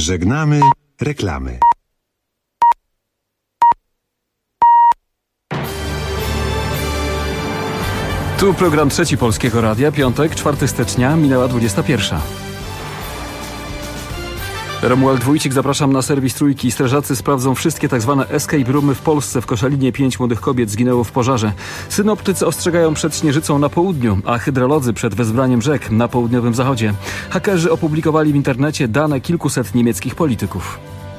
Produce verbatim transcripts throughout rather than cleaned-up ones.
Żegnamy reklamy. Tu program Trzeci Polskiego Radia, piątek, czwartego stycznia, minęła dwudziesta pierwsza. Romuald Wójcik, zapraszam na serwis Trójki. Strażacy sprawdzą wszystkie tzw. escape roomy w Polsce. W Koszalinie pięć młodych kobiet zginęło w pożarze. Synoptycy ostrzegają przed śnieżycą na południu, a hydrolodzy przed wezbraniem rzek na południowym zachodzie. Hakerzy opublikowali w internecie dane kilkuset niemieckich polityków.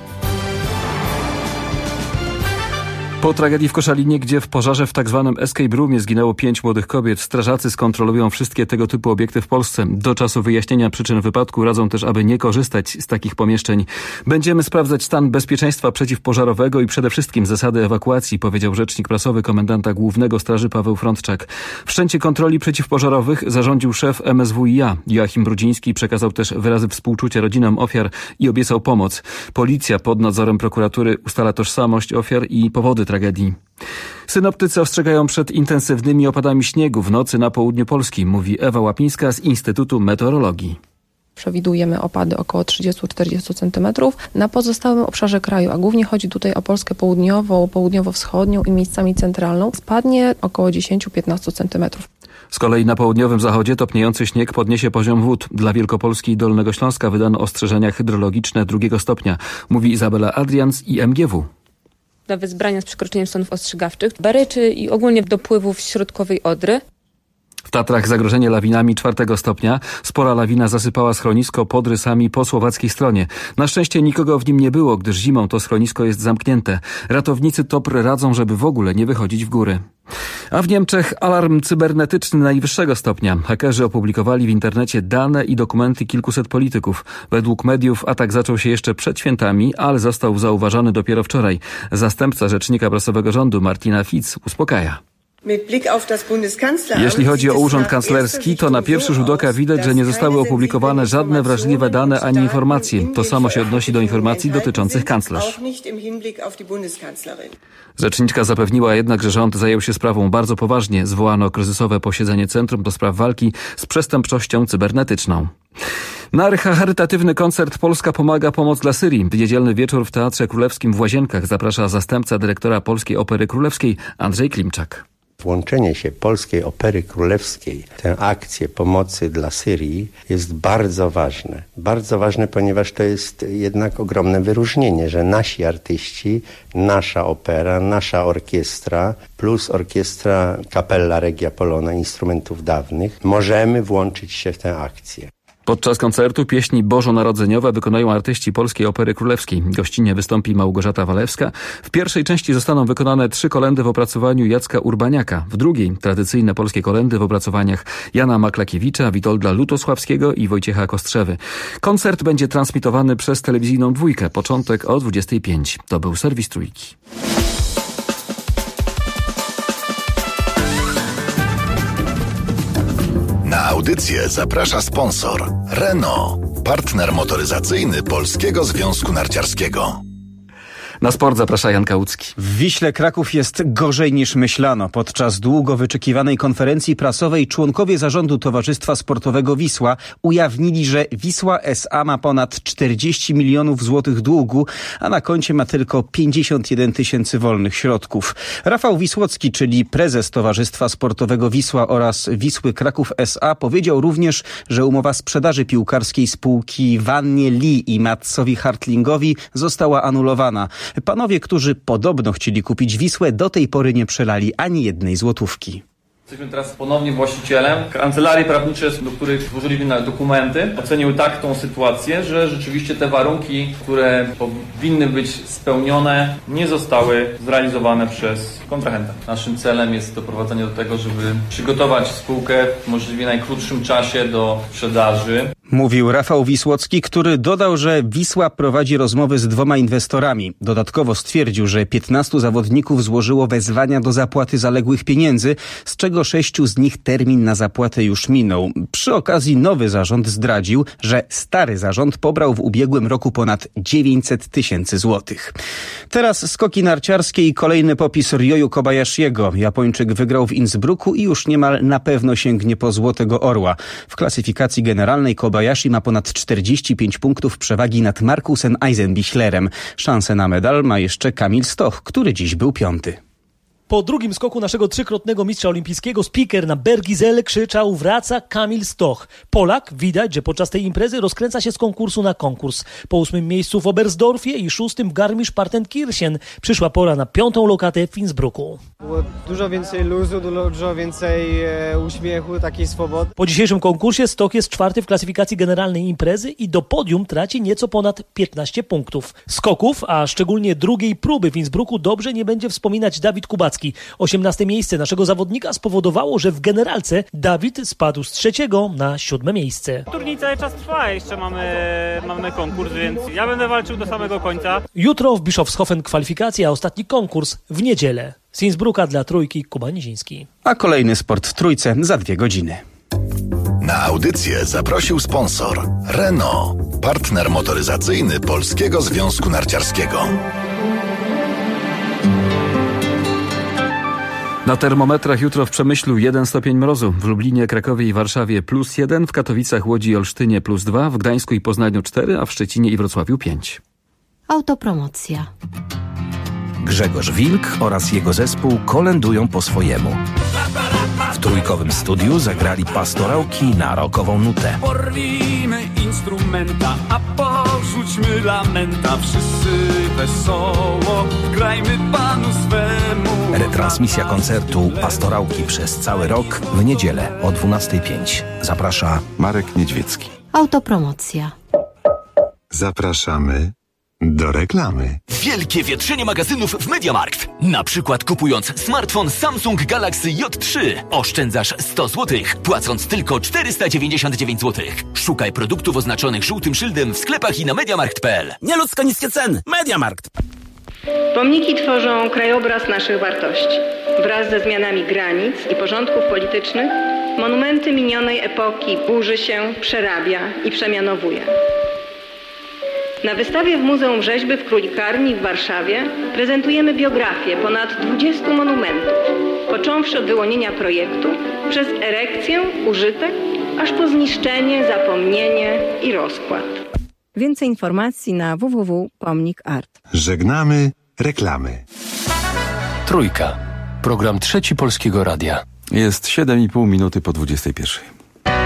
Po tragedii w Koszalinie, gdzie w pożarze w tzw. escape roomie zginęło pięć młodych kobiet, strażacy skontrolują wszystkie tego typu obiekty w Polsce. Do czasu wyjaśnienia przyczyn wypadku radzą też, aby nie korzystać z takich pomieszczeń. Będziemy sprawdzać stan bezpieczeństwa przeciwpożarowego i przede wszystkim zasady ewakuacji, powiedział rzecznik prasowy komendanta głównego straży Paweł Frądczak. Wszczęcie kontroli przeciwpożarowych zarządził szef M S W i A. Joachim Brudziński przekazał też wyrazy współczucia rodzinom ofiar i obiecał pomoc. Policja pod nadzorem prokuratury ustala tożsamość ofiar i powody tragedii. Synoptycy ostrzegają przed intensywnymi opadami śniegu w nocy na południu Polski, mówi Ewa Łapińska z Instytutu Meteorologii. Przewidujemy opady około trzydzieści do czterdziestu centymetrów na pozostałym obszarze kraju, a głównie chodzi tutaj o Polskę południową, południowo-wschodnią i miejscami centralną. Spadnie około dziesięć do piętnastu centymetrów. Z kolei na południowym zachodzie topniejący śnieg podniesie poziom wód. Dla Wielkopolski i Dolnego Śląska wydano ostrzeżenia hydrologiczne drugiego stopnia, mówi Izabela Adrian z I M G W. Dla wezbrania z przekroczeniem stanów ostrzegawczych, baryczy i ogólnie dopływów środkowej Odry. W Tatrach zagrożenie lawinami czwartego stopnia. Spora lawina zasypała schronisko pod Rysami po słowackiej stronie. Na szczęście nikogo w nim nie było, gdyż zimą to schronisko jest zamknięte. Ratownicy Topr radzą, żeby w ogóle nie wychodzić w góry. A w Niemczech alarm cybernetyczny najwyższego stopnia. Hakerzy opublikowali w internecie dane i dokumenty kilkuset polityków. Według mediów atak zaczął się jeszcze przed świętami, ale został zauważony dopiero wczoraj. Zastępca rzecznika prasowego rządu Martina Fitz uspokaja. Jeśli chodzi o urząd kanclerski, to na pierwszy rzut oka widać, że nie zostały opublikowane żadne wrażliwe dane ani informacje. To samo się odnosi do informacji dotyczących kanclerz. Rzeczniczka zapewniła jednak, że rząd zajął się sprawą bardzo poważnie. Zwołano kryzysowe posiedzenie Centrum do Spraw Walki z Przestępczością Cybernetyczną. Na charytatywny koncert Polska pomaga, pomoc dla Syrii. W niedzielny wieczór w Teatrze Królewskim w Łazienkach zaprasza zastępca dyrektora Polskiej Opery Królewskiej Andrzej Klimczak. Włączenie się Polskiej Opery Królewskiej w tę akcję pomocy dla Syrii jest bardzo ważne. Bardzo ważne, ponieważ to jest jednak ogromne wyróżnienie, że nasi artyści, nasza opera, nasza orkiestra plus orkiestra Cappella Regia Polona instrumentów dawnych możemy włączyć się w tę akcję. Podczas koncertu pieśni bożonarodzeniowe wykonają artyści Polskiej Opery Królewskiej. Gościnnie wystąpi Małgorzata Walewska. W pierwszej części zostaną wykonane trzy kolędy w opracowaniu Jacka Urbaniaka. W drugiej tradycyjne polskie kolędy w opracowaniach Jana Maklakiewicza, Witolda Lutosławskiego i Wojciecha Kostrzewy. Koncert będzie transmitowany przez telewizyjną Dwójkę. Początek o dwudziestej piątej. To był serwis Trójki. Na audycję zaprasza sponsor Renault, partner motoryzacyjny Polskiego Związku Narciarskiego. Na sport zaprasza Jan Kałucki. W Wiśle Kraków jest gorzej niż myślano. Podczas długo wyczekiwanej konferencji prasowej członkowie zarządu Towarzystwa Sportowego Wisła ujawnili, że Wisła S A ma ponad czterdzieści milionów złotych długu, a na koncie ma tylko pięćdziesiąt jeden tysięcy wolnych środków. Rafał Wisłocki, czyli prezes Towarzystwa Sportowego Wisła oraz Wisły Kraków S A, powiedział również, że umowa sprzedaży piłkarskiej spółki Wannie Lee i Matsowi Hartlingowi została anulowana. Panowie, którzy podobno chcieli kupić Wisłę, do tej pory nie przelali ani jednej złotówki. Jesteśmy teraz ponownie właścicielem. Kancelarie prawnicze, do których złożyliśmy dokumenty, oceniły tak tą sytuację, że rzeczywiście te warunki, które powinny być spełnione, nie zostały zrealizowane przez kontrahenta. Naszym celem jest doprowadzenie do tego, żeby przygotować spółkę w możliwie najkrótszym czasie do sprzedaży. Mówił Rafał Wisłocki, który dodał, że Wisła prowadzi rozmowy z dwoma inwestorami. Dodatkowo stwierdził, że piętnastu zawodników złożyło wezwania do zapłaty zaległych pieniędzy, z czego sześciu z nich termin na zapłatę już minął. Przy okazji nowy zarząd zdradził, że stary zarząd pobrał w ubiegłym roku ponad dziewięćset tysięcy złotych. Teraz skoki narciarskie i kolejny popis Ryoyu Kobayashiego. Japończyk wygrał w Innsbrucku i już niemal na pewno sięgnie po Złotego Orła. W klasyfikacji generalnej Kobayashi Kobayashi ma ponad czterdzieści pięć punktów przewagi nad Markusem Eisenbichlerem. Szansę na medal ma jeszcze Kamil Stoch, który dziś był piąty. Po drugim skoku naszego trzykrotnego mistrza olimpijskiego speaker na Bergizele krzyczał: wraca Kamil Stoch. Polak, widać, że podczas tej imprezy rozkręca się z konkursu na konkurs. Po ósmym miejscu w Oberstdorfie i szóstym w Garmisch-Partenkirchen przyszła pora na piątą lokatę w Innsbrucku. Było dużo więcej luzu, dużo więcej e, uśmiechu, takiej swobody. Po dzisiejszym konkursie Stoch jest czwarty w klasyfikacji generalnej imprezy i do podium traci nieco ponad piętnaście punktów. Skoków, a szczególnie drugiej próby w Innsbrucku dobrze nie będzie wspominać Dawid Kubacki. osiemnaste miejsce naszego zawodnika spowodowało, że w generalce Dawid spadł z trzeciego na siódme miejsce. Turniej cały czas trwa, jeszcze mamy, mamy konkurs, więc ja będę walczył do samego końca. Jutro w Bischofshofen kwalifikacje, a ostatni konkurs w niedzielę. Z Innsbrucka dla Trójki Kuba Niziński. A kolejny sport w Trójce za dwie godziny. Na audycję zaprosił sponsor Renault, partner motoryzacyjny Polskiego Związku Narciarskiego. Na termometrach jutro w Przemyślu jeden stopień mrozu, w Lublinie, Krakowie i Warszawie plus jeden, w Katowicach, Łodzi i Olsztynie plus dwa, w Gdańsku i Poznaniu cztery, a w Szczecinie i Wrocławiu pięć. Autopromocja. Grzegorz Wilk oraz jego zespół kolędują po swojemu. W trójkowym studiu zagrali Pastorałki na rockową nutę. Porwijmy instrumenta, a porzućmy lamenta. Wszyscy wesoło, grajmy Panu swemu. Retransmisja koncertu Pastorałki przez cały rok w niedzielę o dwunasta pięć. Zaprasza Marek Niedźwiecki. Autopromocja. Zapraszamy do reklamy. Wielkie wietrzenie magazynów w MediaMarkt. Na przykład kupując smartfon Samsung Galaxy J trzy oszczędzasz sto złotych, płacąc tylko czterysta dziewięćdziesiąt dziewięć złotych. Szukaj produktów oznaczonych żółtym szyldem w sklepach i na mediamarkt kropka p l. Nieludzko niskie ceny. MediaMarkt. Pomniki tworzą krajobraz naszych wartości. Wraz ze zmianami granic i porządków politycznych monumenty minionej epoki burzy się, przerabia i przemianowuje. Na wystawie w Muzeum Rzeźby w Królikarni w Warszawie prezentujemy biografię ponad dwudziestu monumentów, począwszy od wyłonienia projektu, przez erekcję, użytek, aż po zniszczenie, zapomnienie i rozkład. Więcej informacji na w w w kropka pomnik art. Żegnamy reklamy. Trójka. Program Trzeci Polskiego Radia. Jest siedem i pół minuty po dwudziestej pierwszej.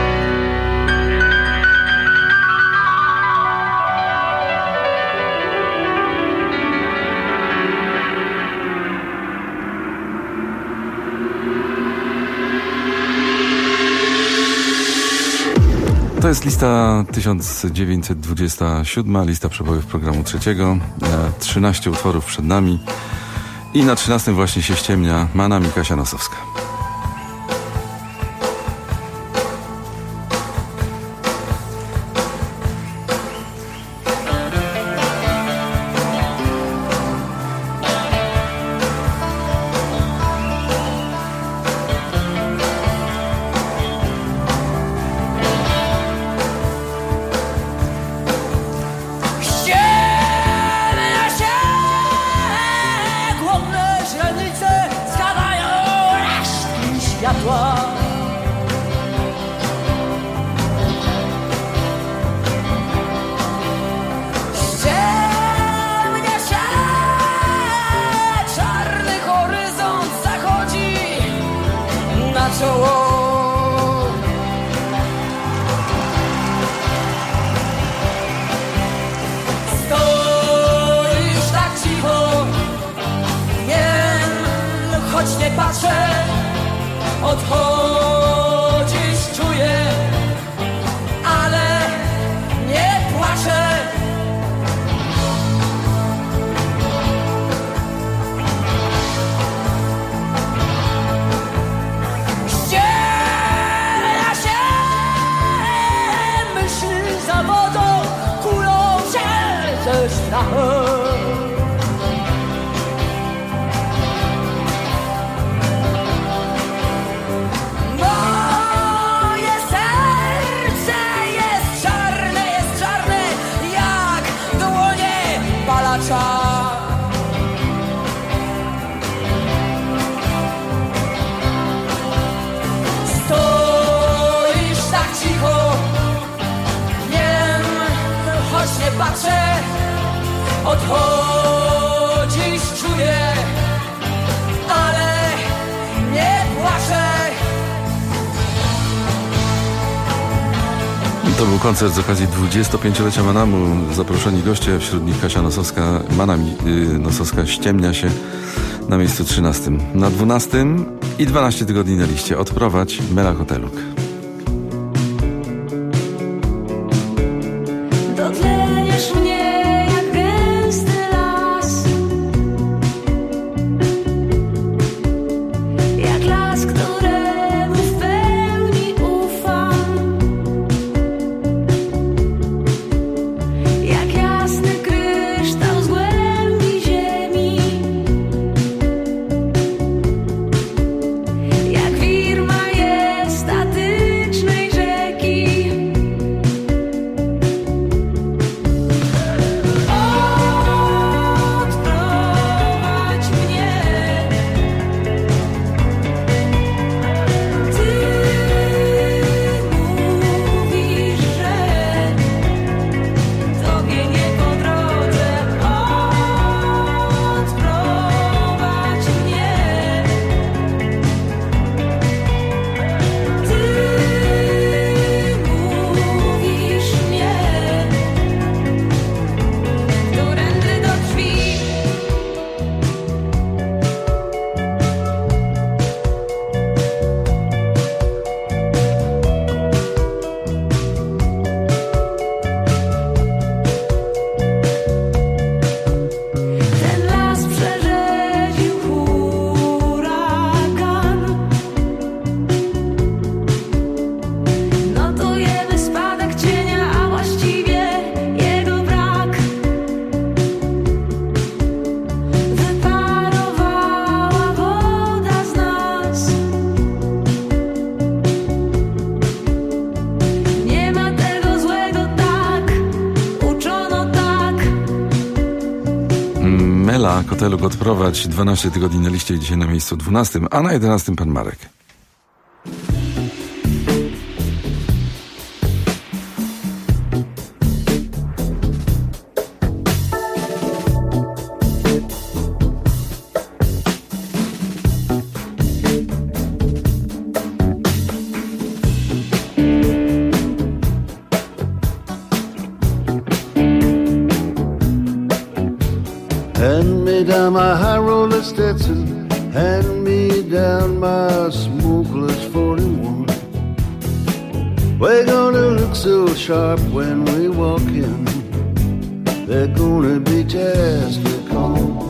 To jest lista tysiąc dziewięćset dwudziesta siódma, lista przebojów programu trzeciego. trzynaście utworów przed nami i na trzynastym właśnie się ściemnia. Ma nami Kasia Nosowska. Głodne źrenice składają patrzę, odchodzisz, czuję, ale nie płaczę. To był koncert z okazji dwudziestopięciolecia Manamu. Zaproszeni goście, wśród nich Kasia Nosowska, Manami yy, Nosowska ściemnia się na miejscu trzynastym. Na dwunastym i dwanaście tygodni na liście Odprowadź, Mela Koteluk. Dotleniesz mnie jak gęsty las, jak las, któremu w pełni ufam, jak jasny kryształ z głębi ziemi, jak wir majestatycznej rzeki. Odprowadź mnie, ty mówisz, że tobie nie po drodze. Odprowadź mnie, ty mówisz mnie, którędy do drzwi. Ten las przerzedził huragan. Notujemy spadek cienia, a właściwie jego brak. Wyparowała woda z nas. Nie ma tego złego, tak uczono, tak. Mela Koteluk, Odprowadź, dwanaście tygodni na liście, dzisiaj na miejscu dwunastym, a na jedenastym pan Marek. Hand me down my high roller Stetson, hand me down my smokeless forty-one. We're gonna look so sharp when we walk in, they're gonna be just a call.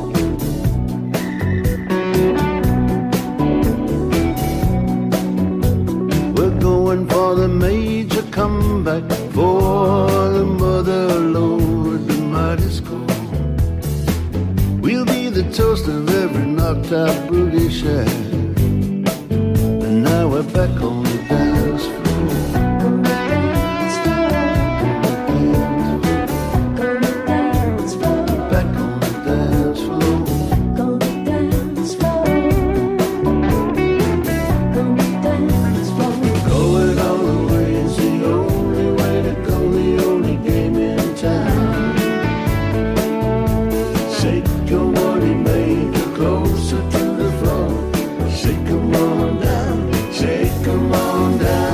We're going for the major comeback, for the mother lord, the mighty score. We'll be the toast of every knocked out boogie shack, and now we're back on the dance floor. Back on the dance floor. Going all the way is the only way to go, the only game in town. Shake your money maker closer to the floor. Shake 'em on down, shake 'em on down.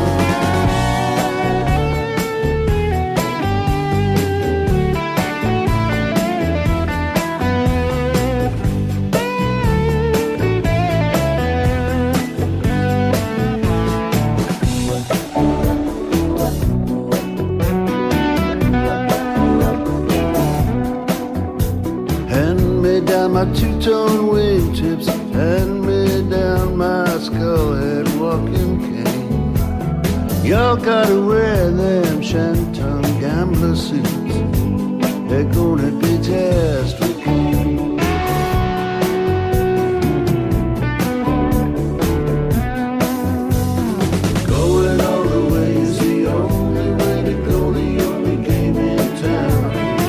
Hand me down my two-tone wingtips, hand me down my skull-head walking cane. Y'all gotta wear them Shantung gambler suits, they're gonna be just for clean. Going all the way is the only way to go, the only game in town.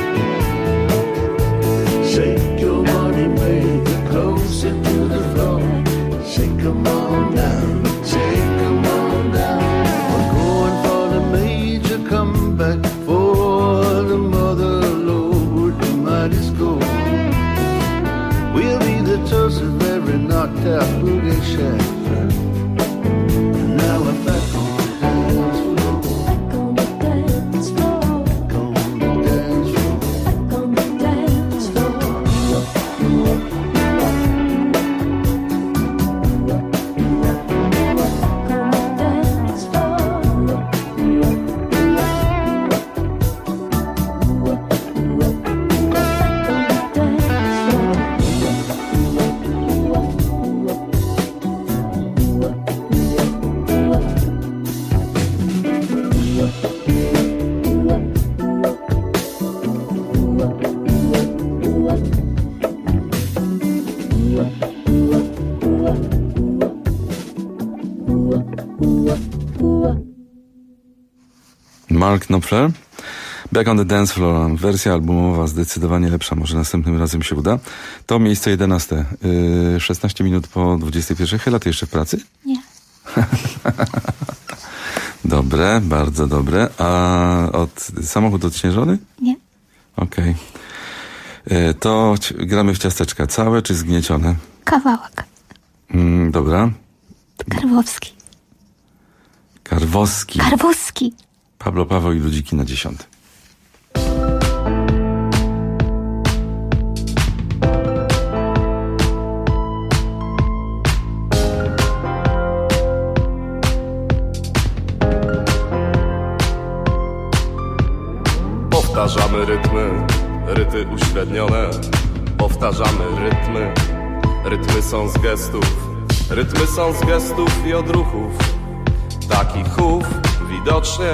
Shake your money maker closer to the floor. Shake 'em on down, shake 'em on down. We're going for the major comeback, for the mother Mark Knopfler. Back on the Dance Floor. Wersja albumowa zdecydowanie lepsza. Może następnym razem się uda. To miejsce jedenaste. Yy, szesnaście minut po dwudziestej pierwszej. Chyla, ty jeszcze w pracy? Nie. Dobre, bardzo dobre. A od samochód odśnieżony? Nie. Okej. Okay. Yy, to gramy w ciasteczka. Całe czy zgniecione? Kawałek. Mm, dobra. Karwowski. Karwowski. Karwowski. Pablo Paweł i Ludziki na dziesiąty. Powtarzamy rytmy, ryty uśrednione. Powtarzamy rytmy, rytmy są z gestów. Rytmy są z gestów i odruchów. Taki chów widocznie.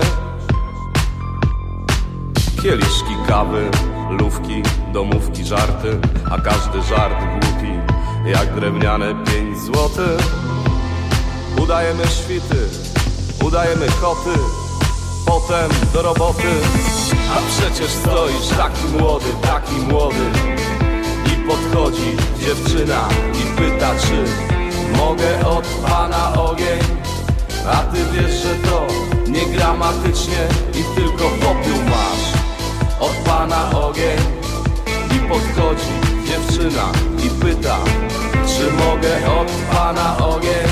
Kieliszki kawy, lówki, domówki, żarty. A każdy żart głupi, jak drewniane pięć złotych. Udajemy świty, udajemy koty. Potem do roboty. A przecież stoisz taki młody, taki młody. I podchodzi dziewczyna i pyta, czy mogę od pana ogień. A ty wiesz, że to nie gramatycznie i tylko popiół masz. Od pana ogień. I podchodzi dziewczyna i pyta, czy mogę od pana ogień.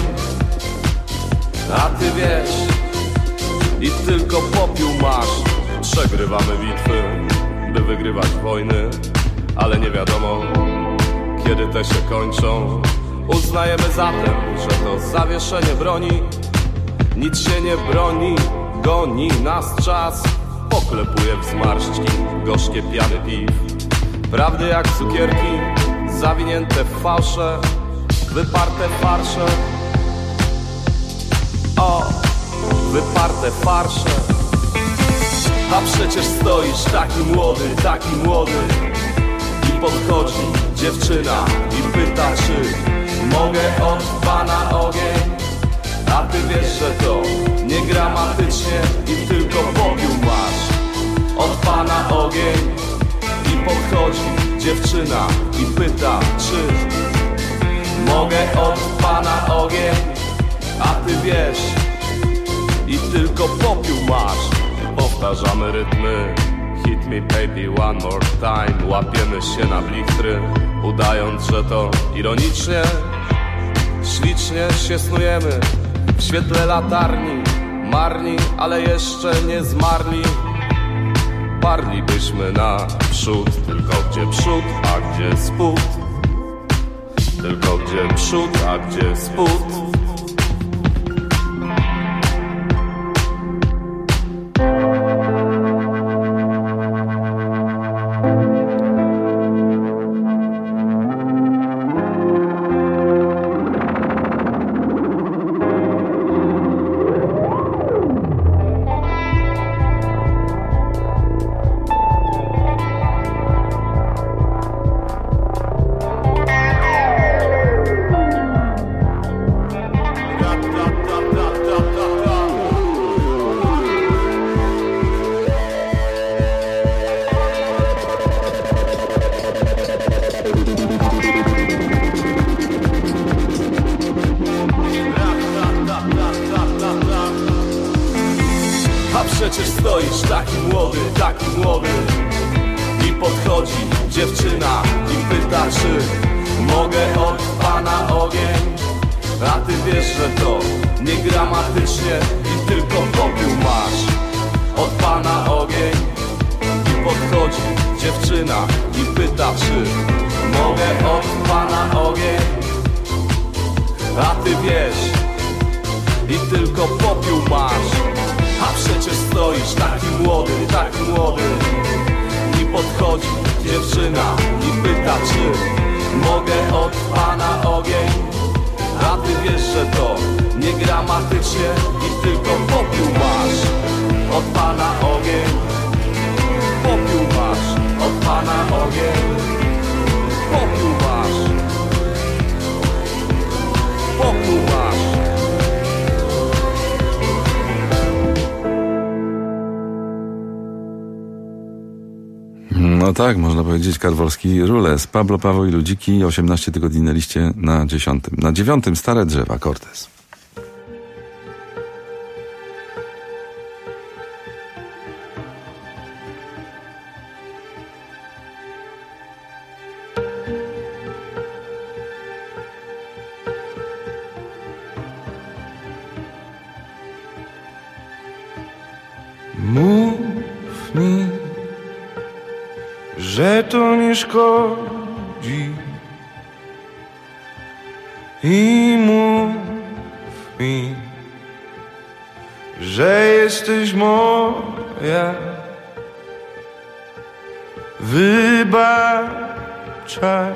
A ty wiesz, i tylko popiół masz. Przegrywamy bitwy, by wygrywać wojny, ale nie wiadomo, kiedy te się kończą. Uznajemy zatem, że to zawieszenie broni. Nic się nie broni, goni nas czas. Poklepuje w zmarszczki gorzkie piany piw. Prawdy jak cukierki, zawinięte w fałsze, wyparte farsze. O, wyparte farsze. A przecież stoisz taki młody, taki młody. I podchodzi dziewczyna i pyta, czy mogę od pana ogień. A ty wiesz, że to nie gramatycznie i tylko popiół masz. Od pana ogień. I podchodzi dziewczyna i pyta, czy mogę od pana ogień. A ty wiesz, i tylko popiół masz. Powtarzamy rytmy, hit me baby one more time. Łapiemy się na blichtry, udając, że to ironicznie. Ślicznie się snujemy w świetle latarni. Marni, ale jeszcze nie zmarli. Parlibyśmy naprzód, tylko gdzie przód, a gdzie spód. Tylko gdzie przód, a gdzie spód. Przecież stoisz taki młody, taki młody. I podchodzi dziewczyna i pyta, czy mogę od pana ogień. A ty wiesz, że to nie gramatycznie i tylko popiół masz. Od pana ogień. I podchodzi dziewczyna i pyta, czy mogę od pana ogień. A ty wiesz, i tylko popiół masz. A przecież stoisz taki młody, taki młody. I podchodzi dziewczyna i pyta, czy mogę od pana ogień. A ty wiesz, że to nie gramatycznie i tylko popiół masz. Od pana ogień. Popiół masz. Od pana ogień. Popiół masz. Popiół masz. No tak, można powiedzieć Karwolski Rules. Pablo, Paweł i Ludziki, osiemnaście tygodni na liście na dziesiątym. Na dziewiątym Stare drzewa, Cortez. Mów mi, że to nie szkodzi, i mów mi, że jesteś moja. Wybaczaj,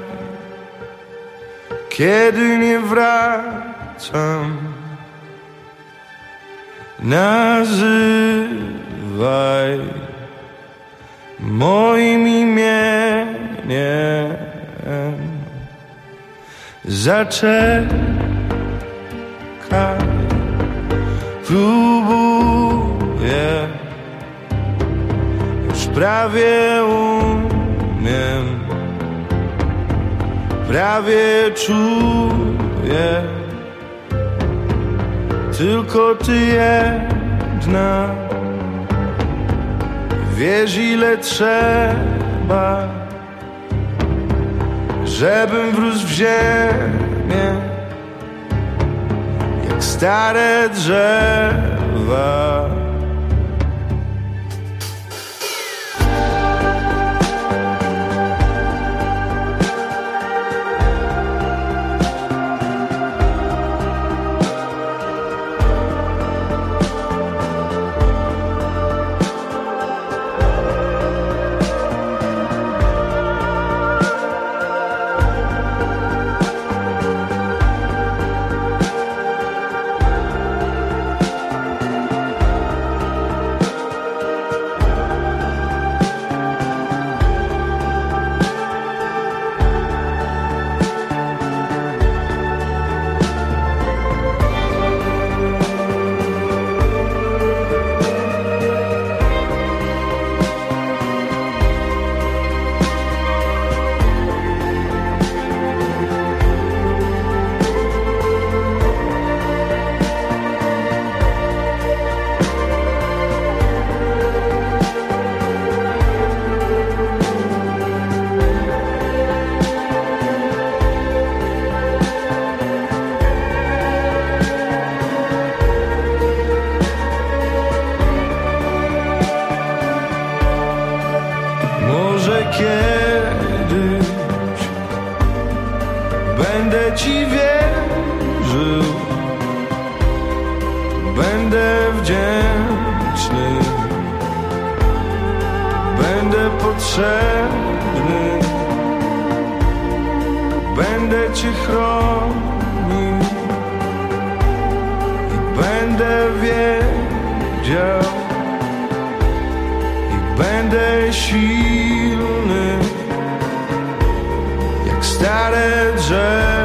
kiedy nie wracam. Nazywaj moim imieniem. Zaczekaj, próbuję, już prawie umiem, prawie czuję. Tylko ty jedna, wiesz ile trzeba, żebym wrósł w ziemię, jak stare drzewa. Będę ci wierzył, będę wdzięczny, będę potrzebny, będę cię chronił i będę wiedział i będę silny jak stare drzewa.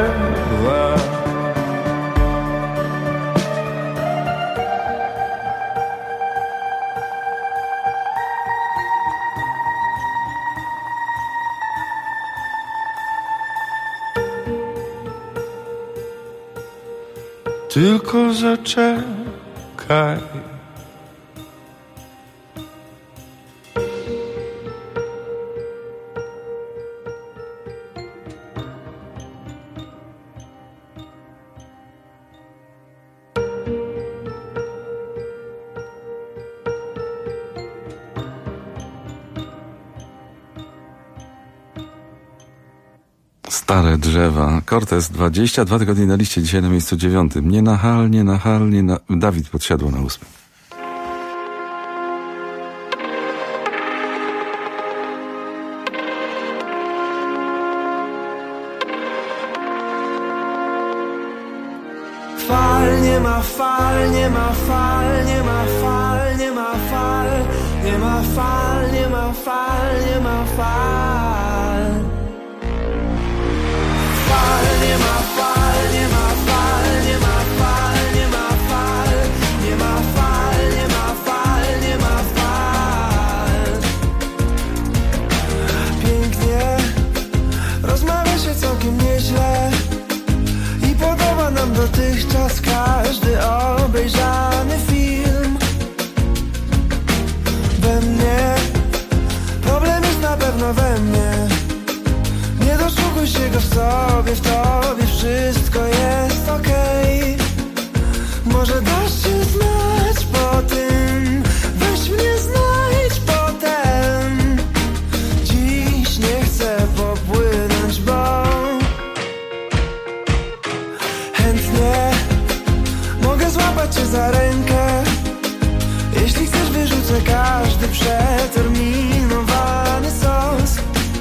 Tylko zaczekaj. Stare drzewa. Cortez, dwadzieścia dwa tygodnie na liście, dzisiaj na miejscu dziewiątym. Nienachalnie, nachalnie, na... Dawid podsiadło na ósmym. Fal, nie ma fal, nie ma fal, nie ma fal, nie ma fal, nie ma fal, nie ma fal, nie ma fal. Fal, nie ma fal, nie ma fal, nie ma fal, nie ma fal, nie ma fal, nie ma fal, nie ma fal. Jeśli chcesz, wyrzucę każdy przeterminowany sos.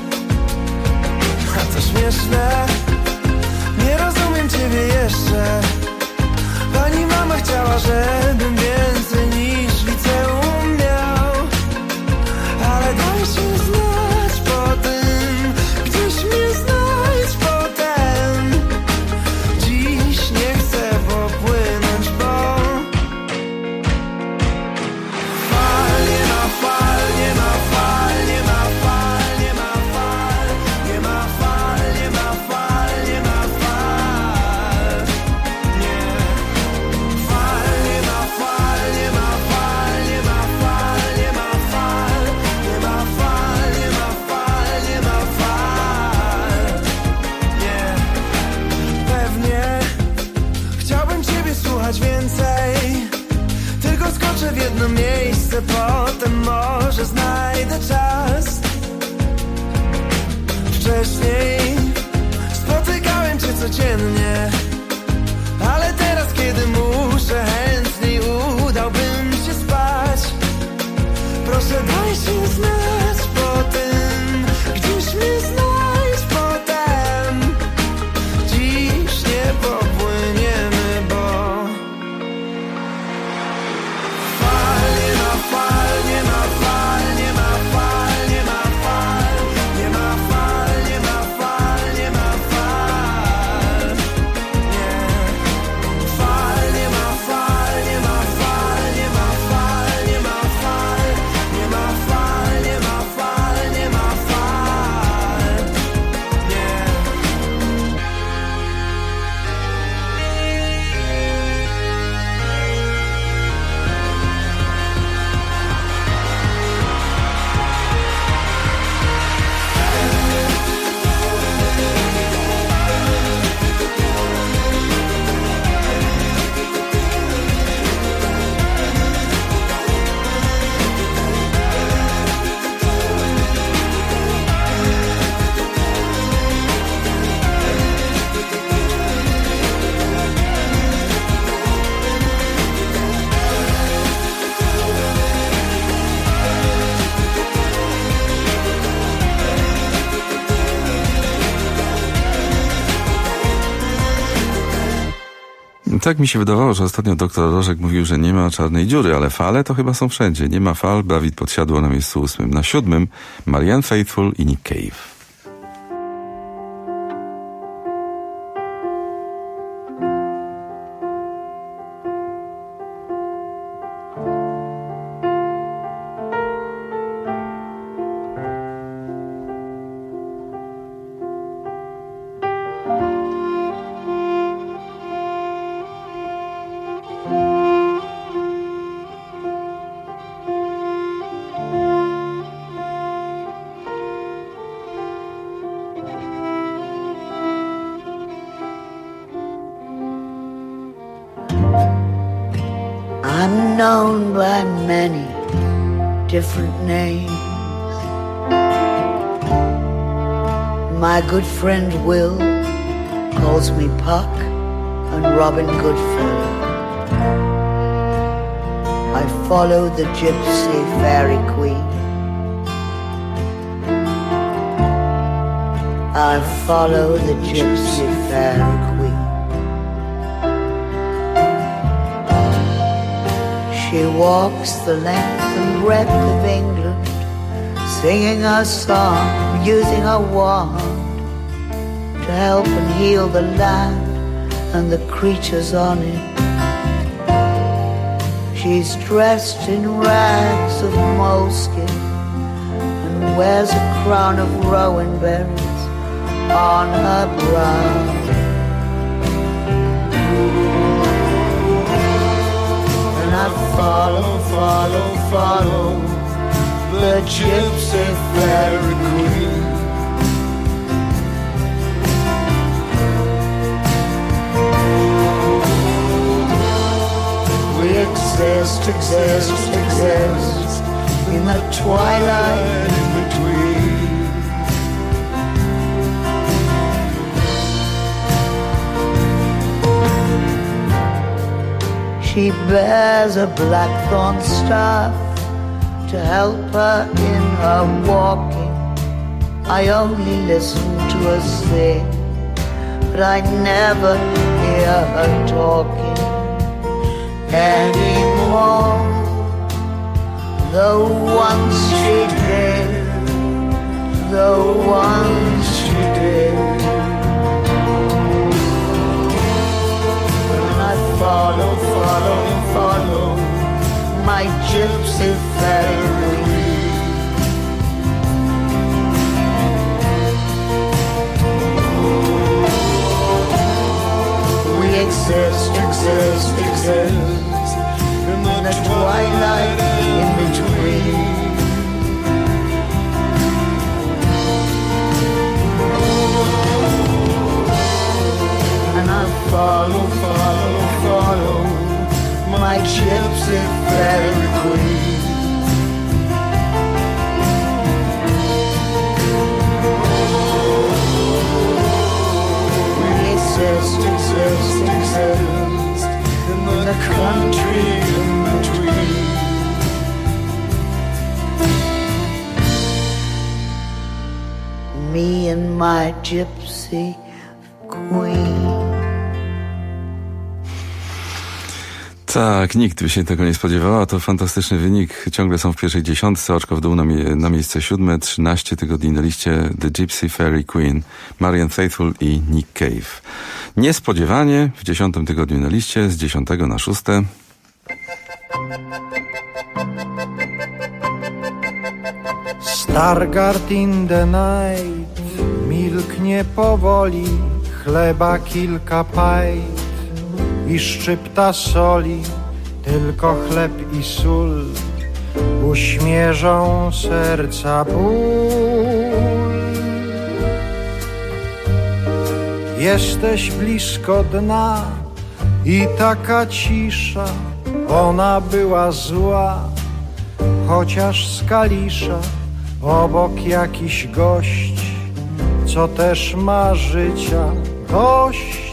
A to śmieszne, nie rozumiem ciebie jeszcze. Pani mama chciała, żebym więcej niż liceum miał, ale daj się znać po tym, gdzieś mnie znajdź potem. Dziś nie chcę popłynąć, bo fal, nie ma fal, nie ma fal, nie ma fal, nie ma fal, nie ma fal, nie ma fal, nie ma fal, nie. Fal, nie ma fal, nie ma fal, nie ma fal, nie ma fal, nie ma fal, nie ma fal, nie ma fal, nie. Pewnie chciałbym ciebie słuchać więcej, tylko skoczę w jedno miejsce, potem może znajdę czas. Wcześniej spotykałem cię codziennie, ale teraz, kiedy muszę, chętniej udałbym się spać. Proszę, daj się znać po tym, gdzieś mnie znajdź potem. Dziś nie popłyniemy, bo fal, nie ma fal, nie ma fal, nie ma fal, nie ma fal, nie ma fal, nie ma fal, nie ma fal, nie. Fal, nie ma fal, nie ma fal, nie ma fal, nie ma fal, nie ma fal, nie ma fal, nie ma fal, nie. Tak mi się wydawało, że ostatnio doktor Rożek mówił, że nie ma czarnej dziury, ale fale to chyba są wszędzie. Nie ma fal, Dawid Podsiadło na miejscu ósmym. Na siódmym Marianne Faithfull i Nick Cave. I'm known by many different names. My good friend Will calls me Puck and Robin Goodfellow. I follow the gypsy fairy queen. I follow the gypsy fairy queen. She walks the length and breadth of England, singing her song, using her wand to help and heal the land and the creatures on it. She's dressed in rags of moleskin and wears a crown of rowan berries on her brow. I follow, follow, follow the gypsy fairy queen. We exist, exist, exist in the twilight in between. She bears a blackthorn staff to help her in her walking. I only listen to her sing, but I never hear her talking anymore. Though once she did, though once she did. And I follow, follow, follow my gypsy fairy. We exist, exist, exist in the twilight in between. And I follow, follow, follow my gypsy fairy queen. We exist, exist, exist in the country in between. Me and my gypsy queen. Tak, nikt by się tego nie spodziewał, a to fantastyczny wynik. Ciągle są w pierwszej dziesiątce, oczko w dół na, mie- na miejsce siódme, trzynaście tygodni na liście The Gypsy Fairy Queen, Marianne Faithfull i Nick Cave. Niespodziewanie w dziesiątym tygodniu na liście, z dziesiątego na szóste. Stargard in the night, milknie powoli, chleba kilka pajt i szczypta soli, tylko chleb i sól uśmierzą serca ból. Jesteś blisko dna i taka cisza, ona była zła, chociaż z Kalisza obok jakiś gość, co też ma życia dość.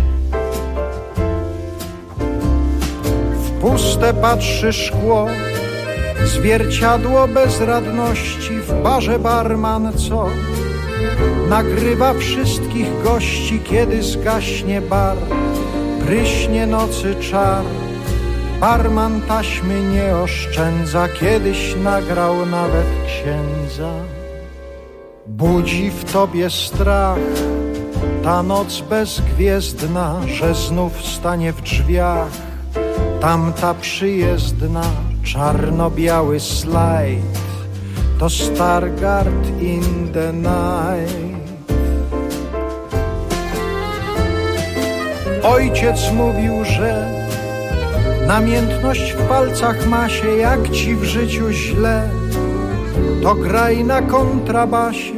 W puste patrzy szkło, zwierciadło bezradności, w barze barman, co nagrywa wszystkich gości, kiedy zgaśnie bar, pryśnie nocy czar. Barman taśmy nie oszczędza, kiedyś nagrał nawet księdza. Budzi w tobie strach ta noc bezgwiezdna, że znów stanie w drzwiach tamta przyjezdna. Czarno-biały slajd to Stargard in the night. Ojciec mówił, że namiętność w palcach ma się, jak ci w życiu źle, to graj na kontrabasie.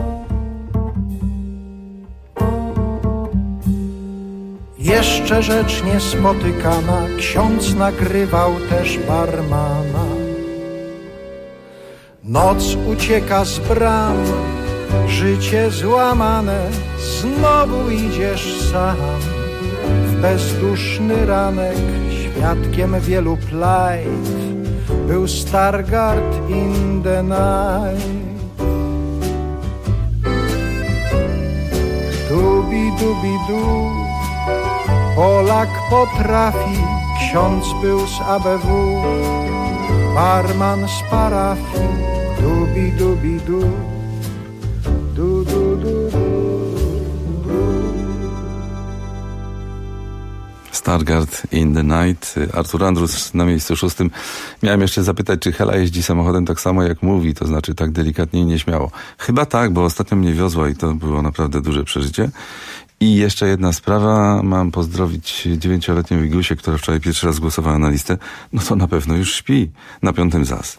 Jeszcze rzecz niespotykana, ksiądz nagrywał też barmana. Noc ucieka z bram, życie złamane, znowu idziesz sam w bezduszny ranek. Świadkiem wielu plajt był Stargard in the night. Dubi dubi du, Polak potrafi, ksiądz był z A B W, barman z parafii. Dubi dubi du, du du du du. Stargard in the Night, Artur Andrus na miejscu szóstym. Miałem jeszcze zapytać, czy Hela jeździ samochodem tak samo jak mówi, to znaczy tak delikatnie i nieśmiało. Chyba tak, bo ostatnio mnie wiozła i to było naprawdę duże przeżycie. I jeszcze jedna sprawa, mam pozdrowić dziewięcioletnią Wigusię, która wczoraj pierwszy raz głosowała na listę. No to na pewno już śpi, na piątym zas.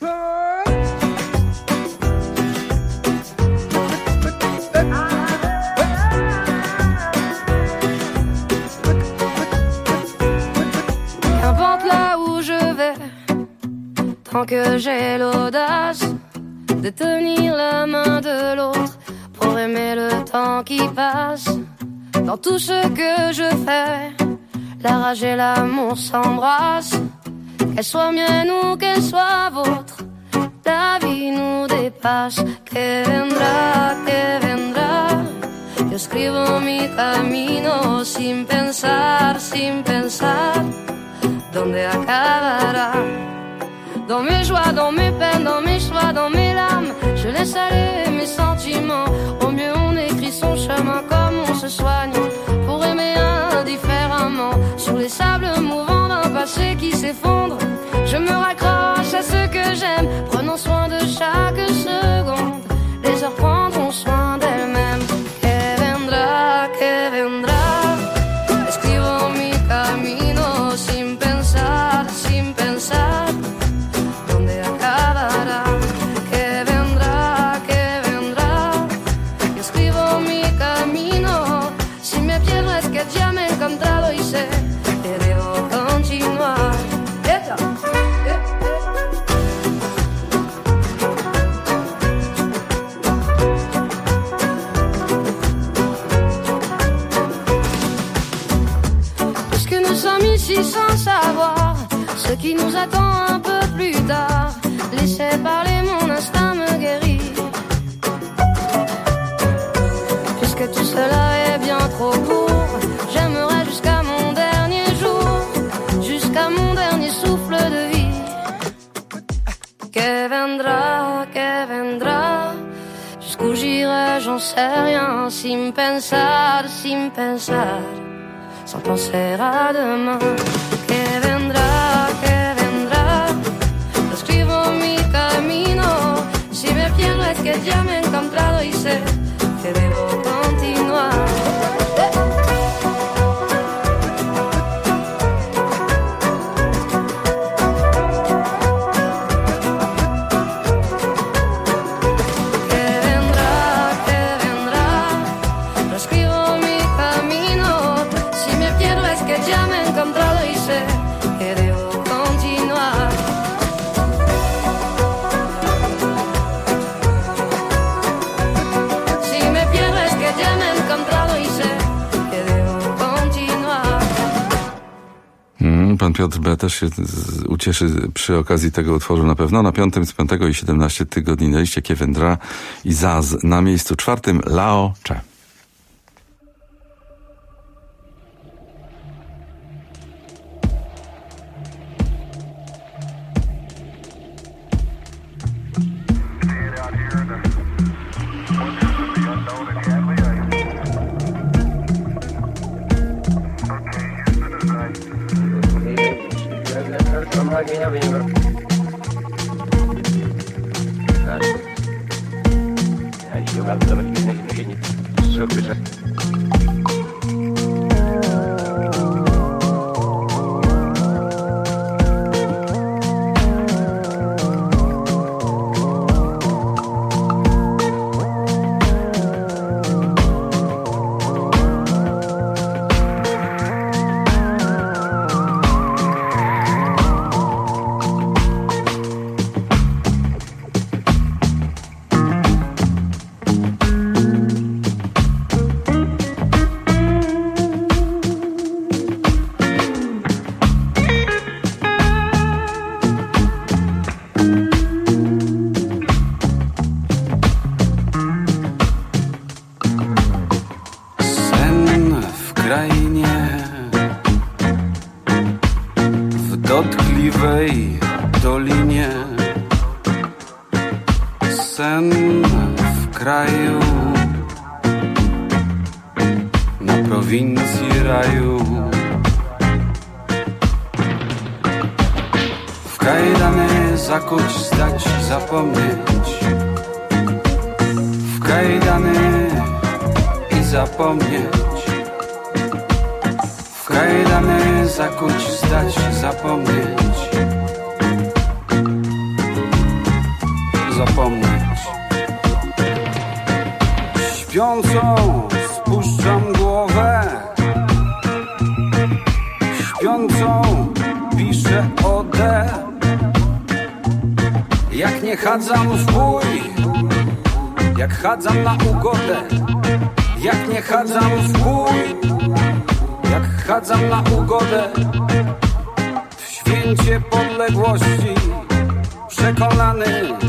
Tant que j'ai l'audace de tenir la main de l'autre pour aimer le temps qui passe. Dans tout ce que je fais, La rage et l'amour s'embrassent. Qu'elle soit mienne ou qu'elle soit vôtre, la vie nous dépasse. Que vendrá, que vendrá. Yo escribo mi camino sin pensar, sin pensar dónde acabará. Dans mes joies, dans mes peines, dans mes choix, dans mes larmes, je laisse aller mes sentiments. Au mieux on écrit son chemin comme on se soigne pour aimer indifféremment. Sur les sables mouvants d'un passé qui s'effondre, je me raccroche à ce que j'aime, prenant soin de chaque seconde. Les heures prendront soin d'elles-mêmes. Que vendrá, que vendrá. Escribo mi camino sin pensar, sin pensar dónde acabará. Que vendrá, que vendrá. Yo escribo mi camino. Si me pierdo es que ya me he encontrado y sé que debo continuar. ¡Ella! Puisque nous sommes ici sans savoir ce qui nous attend un peu plus tard, laissez parler, mon instinct me guérit. Puisque tout cela est bien trop court, j'aimerais jusqu'à mon dernier jour, jusqu'à mon dernier souffle de vie. Que vendrá, que vendrá. Jusqu'où j'irai, j'en sais rien, sin pensar, sin pensar, sans penser à demain. Que vendrá, que vendrá. Escribo mi camino. Si me pierdo es que ya me he encontrado y sé que debo continuar. Pan Piotr B. też się z, ucieszy przy okazji tego utworu na pewno. Na piątym z piątego i siedemnaście tygodni na liście Que vendrá i Zaz. Na miejscu czwartym Lao Che. Sen w kraju, na prowincji raju. W kajdany zakuć, zdać, zapomnieć. W kajdany i zapomnieć. W kajdany zakuć, zdać, zapomnieć. Zapomnieć. Śpiącą spuszczam głowę, śpiącą piszę odę. Jak nie chadzam w bój, jak chadzam na ugodę. Jak nie chadzam w bój, jak schadzam na ugodę w święcie podległości, przekonany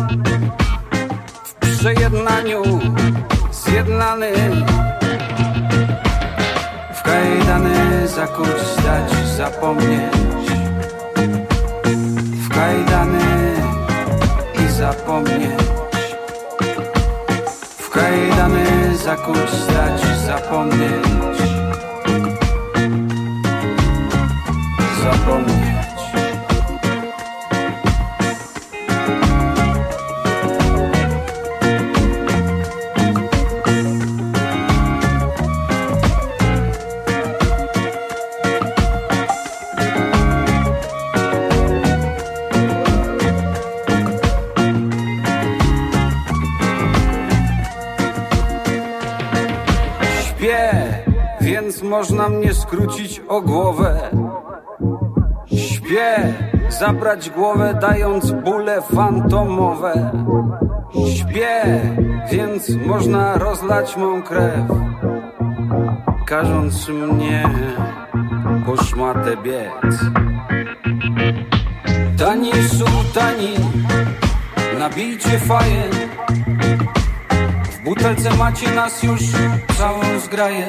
w przejednaniu zjednany. W kajdany zakuć, dać, zapomnieć, w kajdany i zapomnieć, w kajdany zakuć, dać, zapomnieć, zapomnieć. Więc można mnie skrócić o głowę. Śpię, zabrać głowę, dając bóle fantomowe. Śpię, więc można rozlać mą krew, każąc mnie po szmatę biec. Tani sułtani, nabijcie faję. W butelce macie nas już całą zgraję.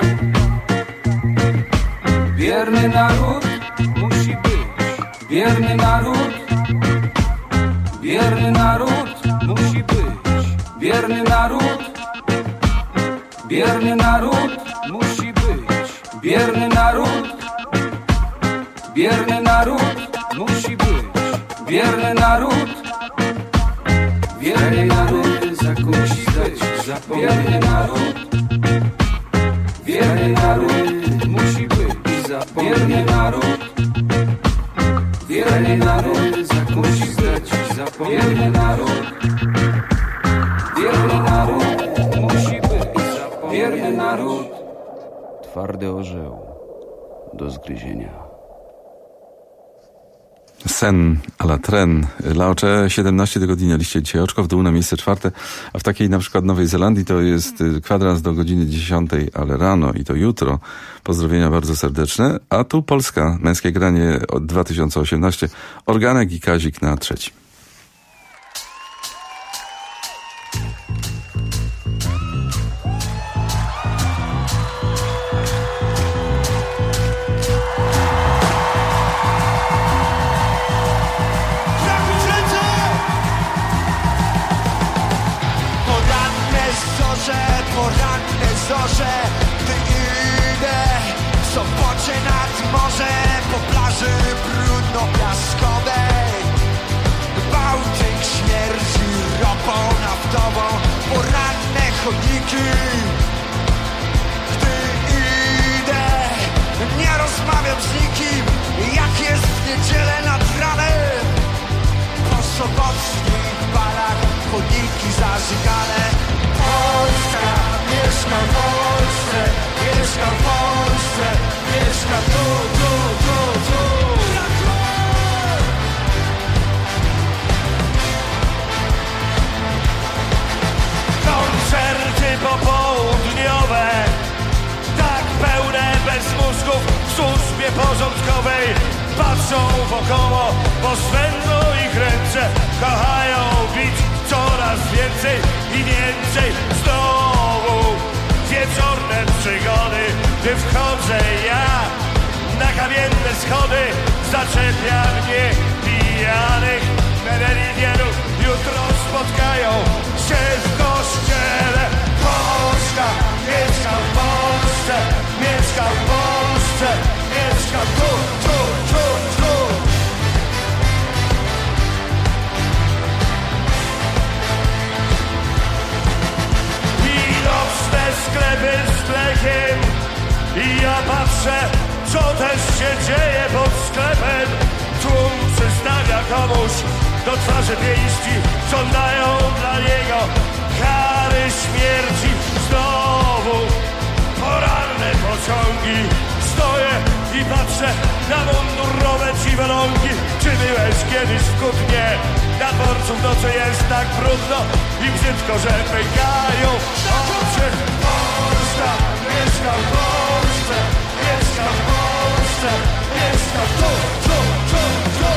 Bierny naród musi być, bierny naród, bierny naród musi być, bierny naród, bierny naród musi być, bierny naród, bierny naród musi być, bierny naród, bierny naród zakuć, dać, zapomnieć naród, bierny naród musi być. Wierny naród, wierny naród, zakusi zdać, zapomniany naród, wierny naród, musi być, wierny naród. Twardy orzeł do zgryzienia. Sen a la tren. Laocze siedemnaście do godziny, liście dzisiaj oczko w dół na miejsce czwarte, a w takiej na przykład Nowej Zelandii to jest kwadrans do godziny dziesiątej, ale rano i to jutro. Pozdrowienia bardzo serdeczne. A tu Polska, męskie granie od dwa tysiące osiemnaście. Organek i Kazik na trzecim. Porządkowej patrzą wokoło, bo swędzą ich ręce, kochają bić coraz więcej i więcej. Znowu wieczorne przygody, gdy wchodzę ja na kamienne schody, zaczepia mnie pijanych menelidianów. Jutro spotkają się w kościele. Polska mieszka w Polsce, mieszka w Polsce, mieszka tu, tu, tu, tu. Widoczne sklepy z mlekiem i ja patrzę, co też się dzieje pod sklepem. Tłum przystawia komuś do twarzy pięści, żądają dla niego kary śmierci. Znowu poranne pociągi, stoję i patrzę na mundurowe dziwolągi. Czy byłeś kiedyś w Kutnie? Na dworcu w nocy jest tak brudno i brzydko, że pękają oczy. Polska mieszka w Polsce, mieszka w Polsce. Polsce mieszkam tu, tu, tu, tu.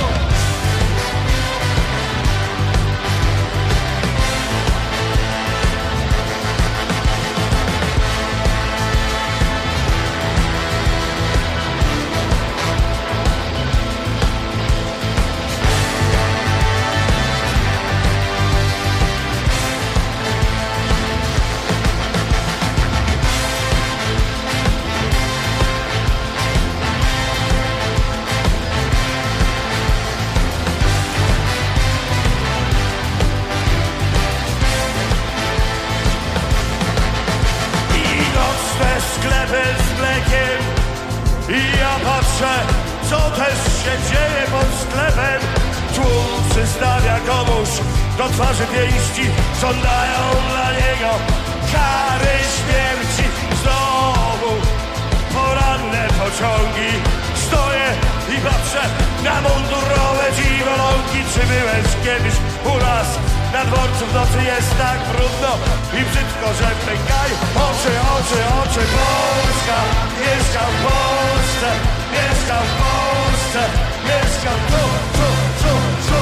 I ja patrzę, co też się dzieje pod sklepem. Tłum przystawia komuś do twarzy pięści, żądają dla niego kary śmierci. Znowu poranne pociągi, stoję i patrzę na mundurowe dziwolągi. Czy byłeś kiedyś u nas? Na dworcu w nocy jest tak brudno i brzydko, że pękają oczy, oczy, oczy. Polska, mieszkam w Polsce, mieszkam w Polsce, mieszkam tu, tu, tu, tu.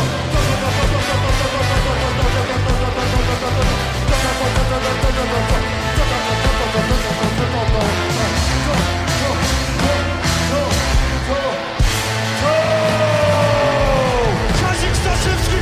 Kazik Staszewski,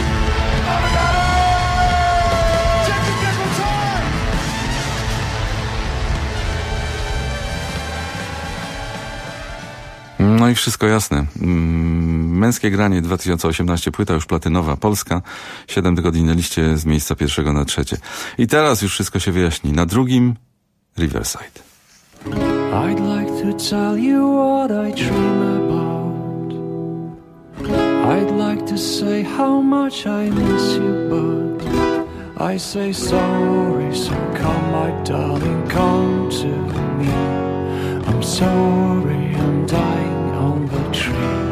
no i wszystko jasne. Męskie granie dwa tysiące osiemnaście, płyta już platynowa, Polska. Siedem tygodni na liście z miejsca pierwszego na trzecie. I teraz już wszystko się wyjaśni. Na drugim Riverside. I'd like to tell you what I dream about. I'd like to say how much I miss you, but I say sorry, so come my darling, come to me. I'm sorry, I'm dying on the tree.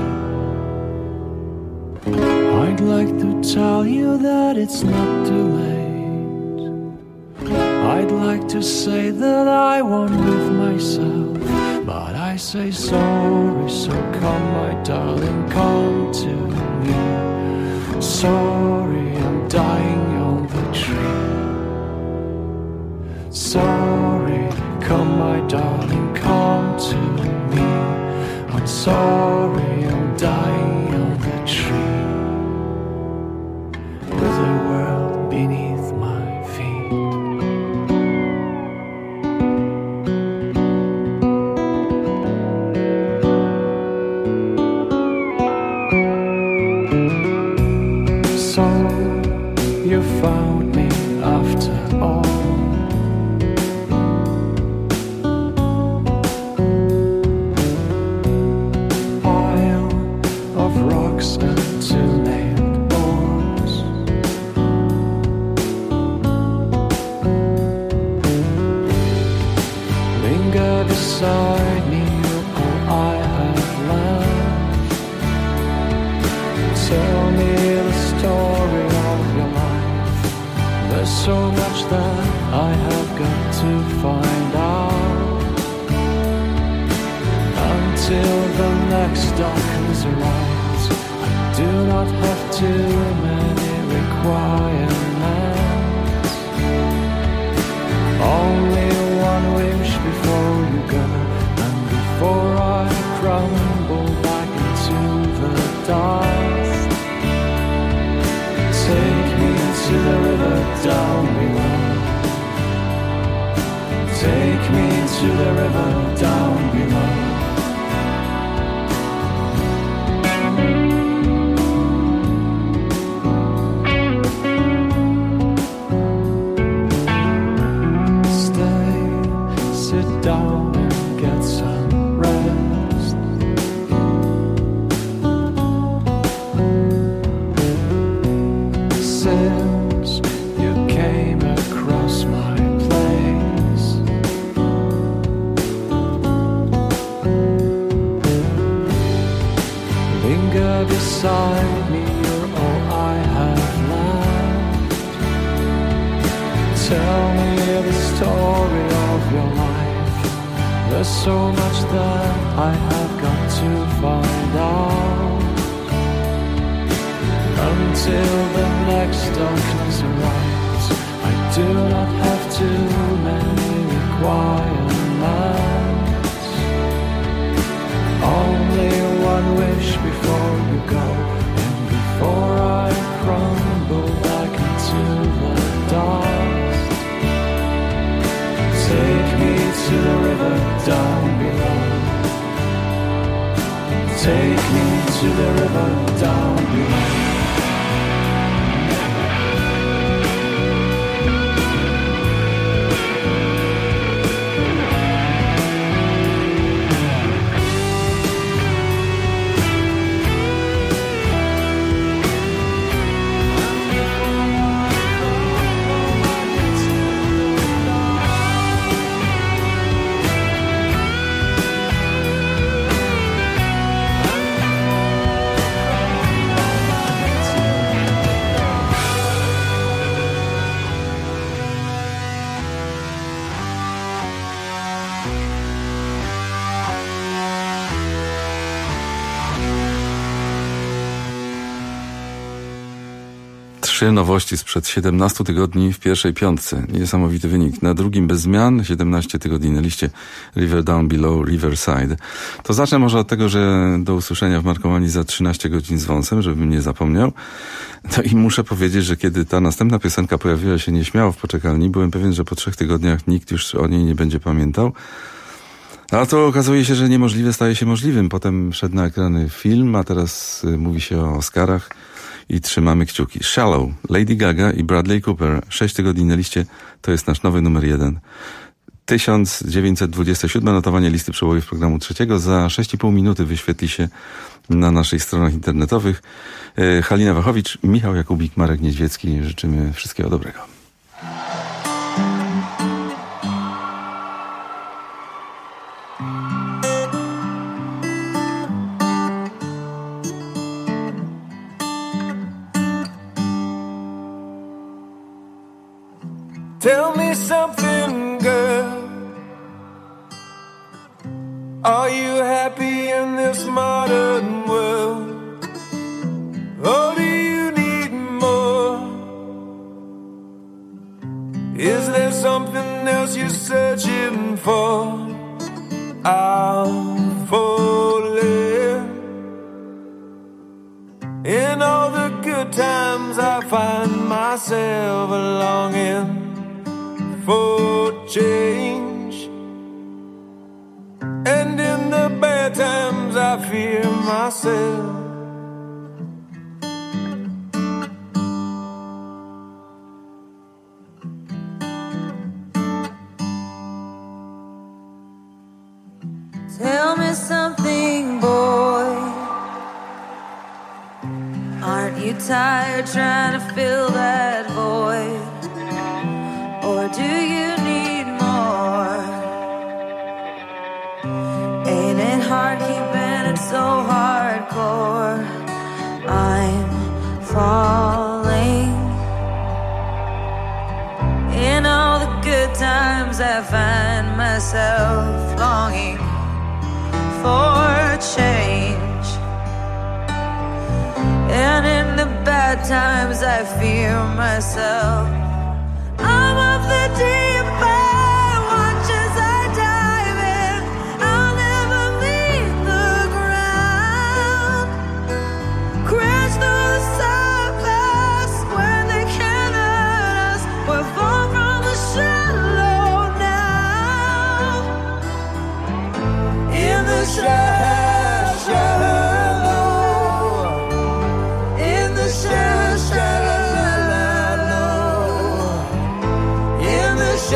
I'd like to tell you that it's not too late. I'd like to say that I won't live myself, but I say sorry, so come my darling, come to me. Sorry, I'm dying on the tree. Sorry, come my darling, come to me. I'm sorry, I'm dying on the tree. With the world beneath my feet. So you found me after all. Beside me, all I have left. Tell me the story of your life. There's so much that I have got to find out. Until the next darkness arrives, I do not have too many requirements. Only one wish before you go, and before I crumble back into the dust. Take me to the river down below. Take me to the river down below. Down and get some rest. Since you came across my place, linger beside me, you're all I have left. Tell me the story of your life. There's so much that I have got to find out. Until the next darkness arrives, I do not have too many requirements. Only one wish before you go, and before I crumble back into the dust. Take me to the river down below. Take me to the river down below. Trzy nowości sprzed siedemnastu tygodni w pierwszej piątce. Niesamowity wynik. Na drugim bez zmian, siedemnaście tygodni na liście River Down Below, Riverside. To zacznę może od tego, że do usłyszenia w Markomanii za trzynaście godzin z wąsem, żebym nie zapomniał. No i muszę powiedzieć, że kiedy ta następna piosenka pojawiła się nieśmiało w poczekalni, byłem pewien, że po trzech tygodniach nikt już o niej nie będzie pamiętał. A to okazuje się, że niemożliwe staje się możliwym. Potem szedł na ekrany film, a teraz y, mówi się o Oscarach. I trzymamy kciuki. Shallow, Lady Gaga i Bradley Cooper. Sześć tygodni na liście, to jest nasz nowy numer jeden. tysiąc dziewięćset dwudzieste siódme notowanie listy przebojów programu trzeciego. Za sześć i pół minuty wyświetli się na naszych stronach internetowych. Halina Wachowicz, Michał Jakubik, Marek Niedźwiecki. Życzymy wszystkiego dobrego. Tell me something, girl. Are you happy in this modern world? Or do you need more? Is there something else you're searching for? I'm falling. In all the good times I find myself longing for change, and in the bad times I fear myself. Tell me something, boy. Aren't you tired trying to fill that void? Or do you need more? Ain't it hard keeping it so hardcore? I'm falling. In all the good times I find myself longing for change, and in the bad times I fear myself. I'm of the deep end, watch as I dive in. I'll never leave the ground. Crash through the surface when they can't hurt us. We're far from the shallow now. In the shallow, shallow. In the shallow, shallow.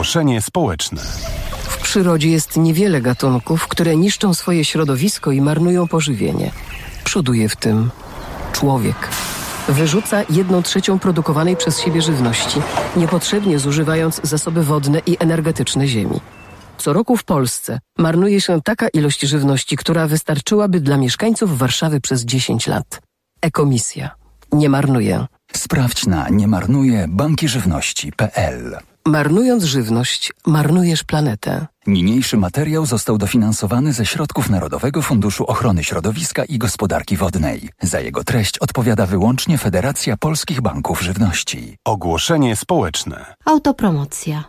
Ogłoszenie społeczne. W przyrodzie jest niewiele gatunków, które niszczą swoje środowisko i marnują pożywienie. Przoduje w tym człowiek. Wyrzuca jedną trzecią produkowanej przez siebie żywności, niepotrzebnie zużywając zasoby wodne i energetyczne ziemi. Co roku w Polsce marnuje się taka ilość żywności, która wystarczyłaby dla mieszkańców Warszawy przez dziesięć lat. Ekomisja. Nie marnuje. Sprawdź na niemarnuje banki żywności kropka p l. Marnując żywność, marnujesz planetę. Niniejszy materiał został dofinansowany ze środków Narodowego Funduszu Ochrony Środowiska i Gospodarki Wodnej. Za jego treść odpowiada wyłącznie Federacja Polskich Banków Żywności. Ogłoszenie społeczne. Autopromocja.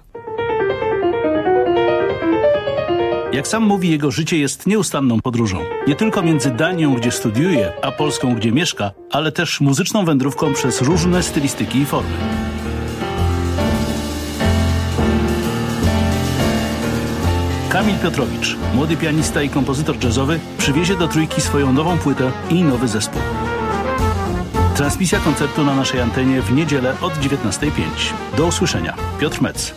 Jak sam mówi, jego życie jest nieustanną podróżą. Nie tylko między Danią, gdzie studiuje, a Polską, gdzie mieszka, ale też muzyczną wędrówką przez różne stylistyki i formy. Kamil Piotrowicz, młody pianista i kompozytor jazzowy, przywiezie do Trójki swoją nową płytę i nowy zespół. Transmisja koncertu na naszej antenie w niedzielę od dziewiętnastej pięć. Do usłyszenia. Piotr Metz.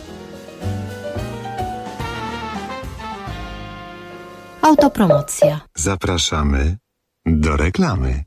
Autopromocja. Zapraszamy do reklamy.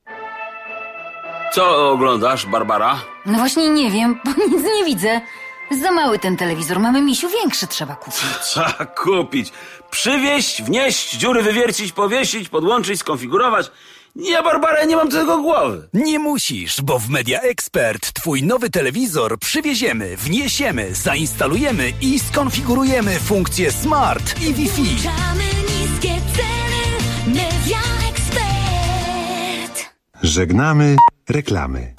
Co oglądasz, Barbara? No właśnie nie wiem, bo nic nie widzę. Za mały ten telewizor, mamy, misiu, większy trzeba kupić. Trzeba kupić. Przywieźć, wnieść, dziury wywiercić, powiesić, podłączyć, skonfigurować. Ja, Barbara, nie mam tego głowy. Nie musisz, bo w Media Expert twój nowy telewizor przywieziemy, wniesiemy, zainstalujemy i skonfigurujemy funkcje Smart i Wi-Fi. Niskie ceny, Media Expert. Żegnamy reklamy.